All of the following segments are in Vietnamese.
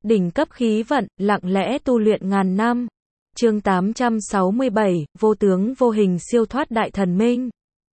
Đỉnh cấp khí vận, lặng lẽ tu luyện ngàn năm. Chương 867, vô tướng vô hình siêu thoát đại thần minh.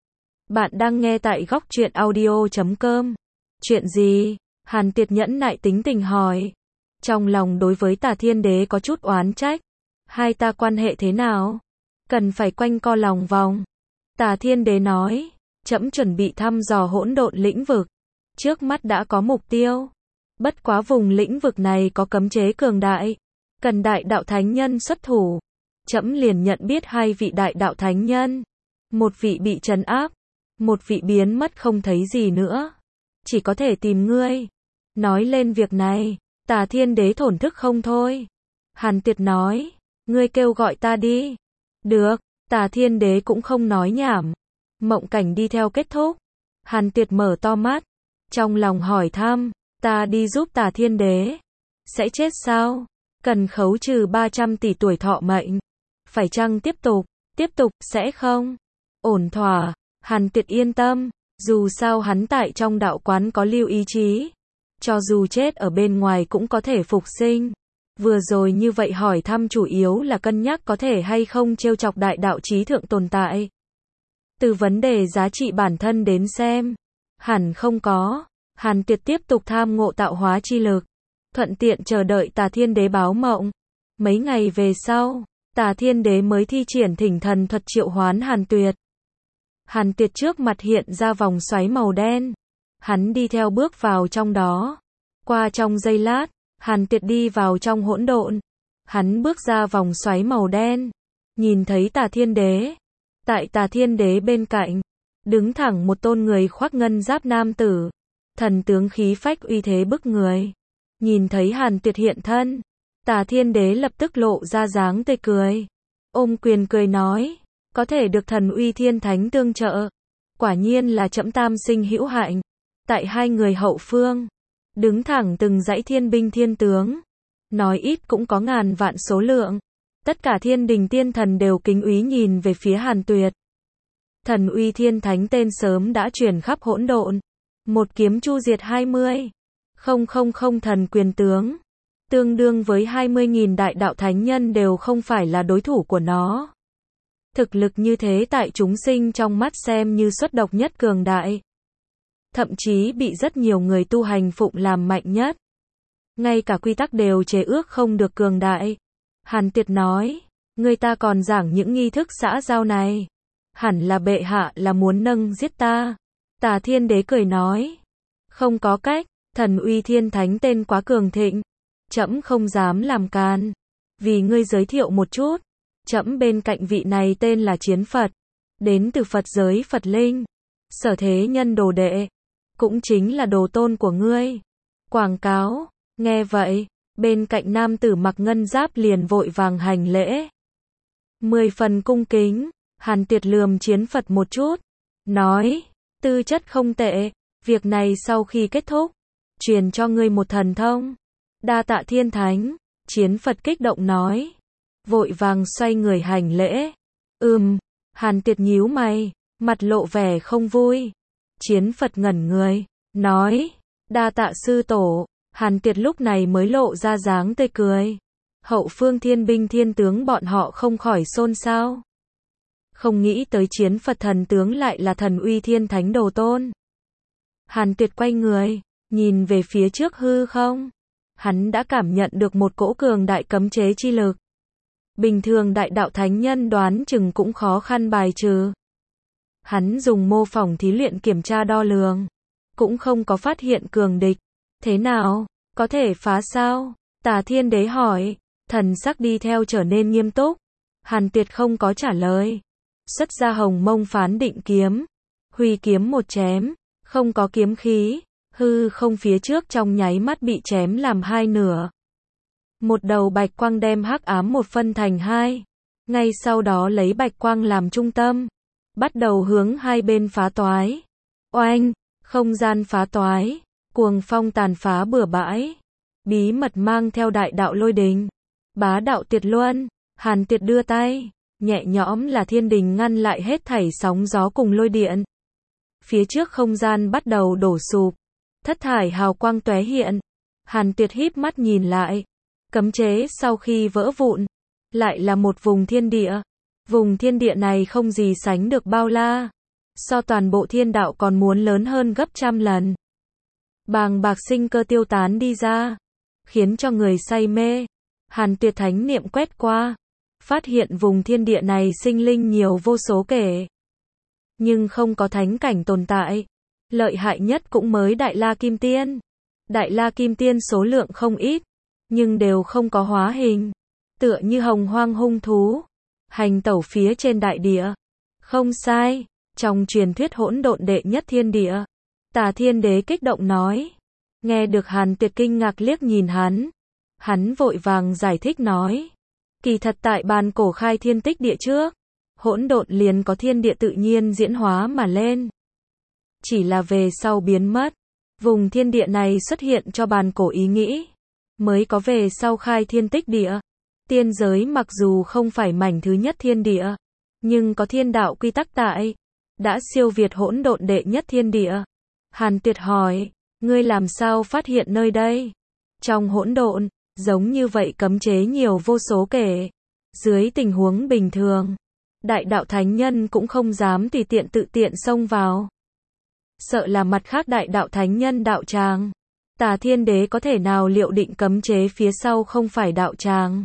Bạn đang nghe tại góc truyện audio.com. Chuyện gì? Hàn Tiệt nhẫn nại tính tình hỏi. Trong lòng đối với Tà Thiên Đế có chút oán trách. Hai ta quan hệ thế nào? Cần phải quanh co lòng vòng. Tà Thiên Đế nói, trẫm chuẩn bị thăm dò hỗn độn lĩnh vực. Trước mắt đã có mục tiêu. Bất quá vùng lĩnh vực này có cấm chế cường đại. Cần đại đạo thánh nhân xuất thủ. Trẫm liền nhận biết hai vị đại đạo thánh nhân. Một vị bị trấn áp. Một vị biến mất không thấy gì nữa. Chỉ có thể tìm ngươi. Nói lên việc này, Tà Thiên Đế thổn thức không thôi. Hàn Tiệt nói, ngươi kêu gọi ta đi. Được, Tà Thiên Đế cũng không nói nhảm. Mộng cảnh đi theo kết thúc. Hàn Tiệt mở to mắt. Trong lòng hỏi thăm, ta đi giúp Tà Thiên Đế. Sẽ chết sao? Cần khấu trừ 300 tỷ tuổi thọ mệnh. Phải chăng tiếp tục, sẽ không? Ổn thỏa, Hàn Tiệt yên tâm. Dù sao hắn tại trong đạo quán có lưu ý chí. Cho dù chết ở bên ngoài cũng có thể phục sinh. Vừa rồi như vậy hỏi thăm chủ yếu là cân nhắc có thể hay không trêu chọc đại đạo chí thượng tồn tại. Từ vấn đề giá trị bản thân đến xem, hẳn không có. Hàn Tiệt tiếp tục tham ngộ tạo hóa chi lực, thuận tiện chờ đợi Tà Thiên Đế báo mộng. Mấy ngày về sau, Tà Thiên Đế mới thi triển thỉnh thần thuật triệu hoán Hàn Tuyệt. Hàn Tuyệt trước mặt hiện ra vòng xoáy màu đen. Hắn đi theo bước vào trong đó. Qua trong giây lát, Hàn Tuyệt đi vào trong hỗn độn. Hắn bước ra vòng xoáy màu đen, nhìn thấy Tà Thiên Đế. Tại Tà Thiên Đế bên cạnh, đứng thẳng một tôn người khoác ngân giáp nam tử. Thần tướng khí phách uy thế bức người. Nhìn thấy Hàn Tuyệt hiện thân, Tà Thiên Đế lập tức lộ ra dáng tươi cười. Ôm quyền cười nói, có thể được thần uy thiên thánh tương trợ. Quả nhiên là trẫm tam sinh hữu hạnh. Tại hai người hậu phương, đứng thẳng từng dãy thiên binh thiên tướng. Nói ít cũng có ngàn vạn số lượng. Tất cả thiên đình tiên thần đều kính úy nhìn về phía Hàn Tuyệt. Thần uy thiên thánh tên sớm đã truyền khắp hỗn độn. Một kiếm chu diệt 20.000 thần quyền tướng. Tương đương với 20.000 đại đạo thánh nhân đều không phải là đối thủ của nó. Thực lực như thế tại chúng sinh trong mắt xem như xuất độc nhất cường đại. Thậm chí bị rất nhiều người tu hành phụng làm mạnh nhất. Ngay cả quy tắc đều chế ước không được cường đại. Hàn Tiệt nói, người ta còn giảng những nghi thức xã giao này. Hẳn là bệ hạ là muốn nâng giết ta. Tà Thiên Đế cười nói, không có cách, thần uy thiên thánh tên quá cường thịnh. Trẫm không dám làm can. Vì ngươi giới thiệu một chút. Trẫm bên cạnh vị này tên là Chiến Phật. Đến từ Phật giới Phật Linh. Sở thế nhân đồ đệ. Cũng chính là đồ tôn của ngươi. Quảng cáo. Nghe vậy, bên cạnh nam tử mặc ngân giáp liền vội vàng hành lễ. 10 phần cung kính. Hàn Tiệt lườm Chiến Phật một chút. Nói, tư chất không tệ. Việc này sau khi kết thúc, truyền cho ngươi một thần thông. Đa tạ thiên thánh. Chiến Phật kích động nói. Vội vàng xoay người hành lễ. Hàn Tiệt nhíu mày, mặt lộ vẻ không vui. Chiến Phật ngẩn người, nói, đa tạ sư tổ. Hàn Tiệt lúc này mới lộ ra dáng tươi cười. Hậu phương thiên binh thiên tướng bọn họ không khỏi xôn xao. Không nghĩ tới Chiến Phật thần tướng lại là thần uy thiên thánh đồ tôn. Hàn Tiệt quay người, nhìn về phía trước hư không. Hắn đã cảm nhận được một cỗ cường đại cấm chế chi lực. Bình thường đại đạo thánh nhân đoán chừng cũng khó khăn bài trừ. Hắn dùng mô phỏng thí luyện kiểm tra đo lường. Cũng không có phát hiện cường địch. Thế nào? Có thể phá sao? Tà Thiên Đế hỏi. Thần sắc đi theo trở nên nghiêm túc. Hàn Tuyệt không có trả lời. Xuất ra hồng mông phán định kiếm. Huy kiếm một chém. Không có kiếm khí. Hư không phía trước trong nháy mắt bị chém làm hai nửa. Một đầu bạch quang đem hắc ám một phân thành hai. Ngay sau đó lấy bạch quang làm trung tâm. Bắt đầu hướng hai bên phá toái. Oanh, không gian phá toái. Cuồng phong tàn phá bừa bãi. Bí mật mang theo đại đạo lôi đình. Bá đạo tuyệt luân. Hàn Tiệt đưa tay. Nhẹ nhõm là thiên đình ngăn lại hết thảy sóng gió cùng lôi điện. Phía trước không gian bắt đầu đổ sụp. Thất thải hào quang tóe hiện. Hàn Tuyệt híp mắt nhìn lại. Cấm chế sau khi vỡ vụn, lại là một vùng thiên địa. Vùng thiên địa này không gì sánh được bao la. So toàn bộ thiên đạo còn muốn lớn hơn gấp trăm lần. Bàng bạc sinh cơ tiêu tán đi ra, khiến cho người say mê. Hàn Tuyệt thánh niệm quét qua, phát hiện vùng thiên địa này sinh linh nhiều vô số kể. Nhưng không có thánh cảnh tồn tại. Lợi hại nhất cũng mới Đại La Kim Tiên. Đại La Kim Tiên số lượng không ít, nhưng đều không có hóa hình. Tựa như hồng hoang hung thú, hành tẩu phía trên đại địa. Không sai, trong truyền thuyết hỗn độn đệ nhất thiên địa. Tà Thiên Đế kích động nói. Nghe được Hàn Tuyệt kinh ngạc liếc nhìn hắn. Hắn vội vàng giải thích nói. Kỳ thật tại bàn cổ khai thiên tích địa trước, hỗn độn liền có thiên địa tự nhiên diễn hóa mà lên. Chỉ là về sau biến mất. Vùng thiên địa này xuất hiện cho bàn cổ ý nghĩ, mới có về sau khai thiên tích địa. Tiên giới mặc dù không phải mảnh thứ nhất thiên địa, nhưng có thiên đạo quy tắc tại, đã siêu việt hỗn độn đệ nhất thiên địa. Hàn Tuyệt hỏi, ngươi làm sao phát hiện nơi đây? Trong hỗn độn, giống như vậy cấm chế nhiều vô số kể. Dưới tình huống bình thường, đại đạo thánh nhân cũng không dám tùy tiện tự tiện xông vào. Sợ là mặt khác đại đạo thánh nhân đạo tràng. Tà Thiên Đế có thể nào liệu định cấm chế phía sau không phải đạo tràng?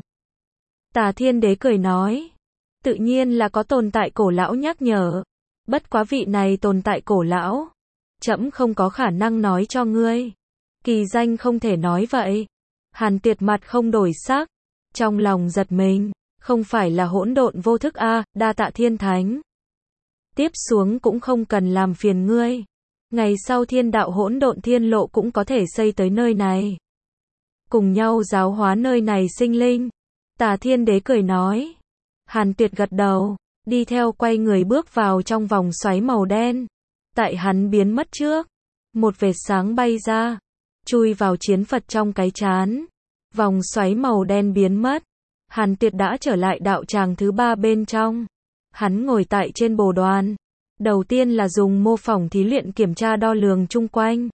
Tà Thiên Đế cười nói. Tự nhiên là có tồn tại cổ lão nhắc nhở. Bất quá vị này tồn tại cổ lão, trẫm không có khả năng nói cho ngươi. Kỳ danh không thể nói vậy. Hàn Tuyệt mặt không đổi sắc, trong lòng giật mình. Không phải là hỗn độn vô thức a, đa tạ Thiên Thánh. Tiếp xuống cũng không cần làm phiền ngươi. Ngày sau thiên đạo hỗn độn thiên lộ cũng có thể xây tới nơi này. Cùng nhau giáo hóa nơi này sinh linh. Tà Thiên Đế cười nói. Hàn Tuyệt gật đầu, đi theo quay người bước vào trong vòng xoáy màu đen. Tại hắn biến mất trước, một vệt sáng bay ra, chui vào chiến Phật trong cái trán. Vòng xoáy màu đen biến mất. Hàn Tuyệt đã trở lại đạo tràng thứ 3 bên trong. Hắn ngồi tại trên bồ đoàn. Đầu tiên là dùng mô phỏng thí luyện kiểm tra đo lường chung quanh.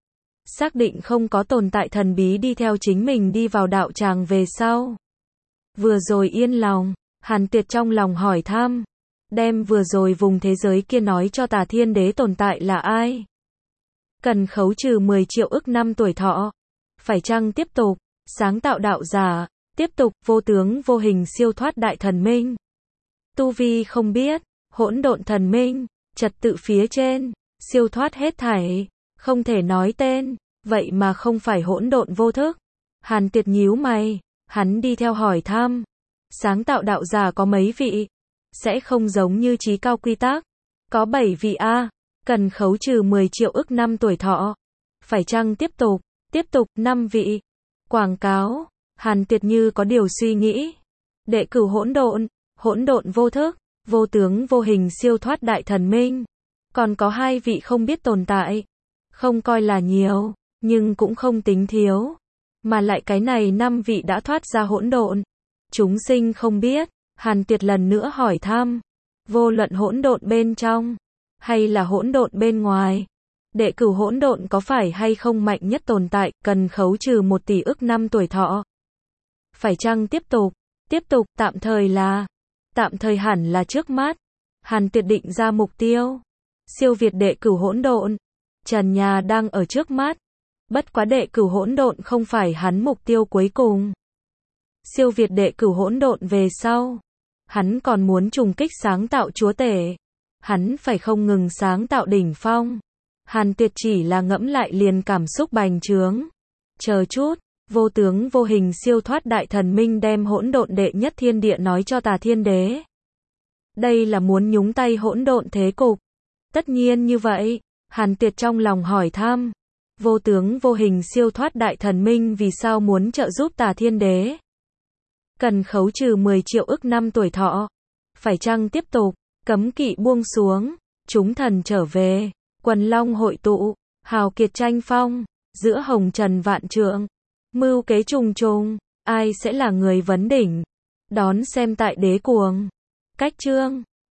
Xác định không có tồn tại thần bí đi theo chính mình đi vào đạo tràng về sau. Vừa rồi yên lòng, Hàn Tuyệt trong lòng hỏi thăm. Đem vừa rồi vùng thế giới kia nói cho Tà Thiên Đế tồn tại là ai? Cần khấu trừ 10 triệu ức năm tuổi thọ. Phải chăng tiếp tục sáng tạo đạo giả, tiếp tục vô tướng vô hình siêu thoát đại thần minh? Tu vi không biết, hỗn độn thần minh, trật tự phía trên, siêu thoát hết thảy, không thể nói tên, vậy mà không phải hỗn độn vô thức. Hàn Tuyệt nhíu mày, hắn đi theo hỏi thăm. Sáng tạo đạo giả có mấy vị? Sẽ không giống như chí cao quy tắc. Có 7 vị a, cần khấu trừ 10 triệu ức năm tuổi thọ. Phải chăng tiếp tục 5 vị. Quảng cáo, Hàn Tuyệt như có điều suy nghĩ. Đệ cửu hỗn độn vô thức, vô tướng vô hình siêu thoát đại thần minh. Còn có 2 vị không biết tồn tại. Không coi là nhiều, nhưng cũng không tính thiếu. Mà lại cái này 5 vị đã thoát ra hỗn độn. Chúng sinh không biết. Hàn Tuyệt lần nữa hỏi thăm. Vô luận hỗn độn bên trong, hay là hỗn độn bên ngoài, đệ cửu hỗn độn có phải hay không mạnh nhất tồn tại, cần khấu trừ 1 tỷ ức năm tuổi thọ. Phải chăng tiếp tục, tạm thời hẳn là trước mắt. Hàn Tuyệt định ra mục tiêu. Siêu việt đệ cửu hỗn độn. Trần nhà đang ở trước mắt. Bất quá đệ cửu hỗn độn không phải hắn mục tiêu cuối cùng. Siêu việt đệ cửu hỗn độn về sau, hắn còn muốn trùng kích sáng tạo chúa tể. Hắn phải không ngừng sáng tạo đỉnh phong. Hàn Tuyệt chỉ là ngẫm lại liền cảm xúc bành trướng. Chờ chút, vô tướng vô hình siêu thoát đại thần minh đem hỗn độn đệ nhất thiên địa nói cho Tà Thiên Đế. Đây là muốn nhúng tay hỗn độn thế cục. Tất nhiên như vậy, Hàn Tuyệt trong lòng hỏi thăm. Vô tướng vô hình siêu thoát đại thần minh vì sao muốn trợ giúp Tà Thiên Đế? Cần khấu trừ 10 triệu ức năm tuổi thọ. Phải chăng tiếp tục, cấm kỵ buông xuống, chúng thần trở về, quần long hội tụ, hào kiệt tranh phong, giữa hồng trần vạn trượng, mưu kế trùng trùng, ai sẽ là người vấn đỉnh? Đón xem tại Đế Cuồng. Cách chương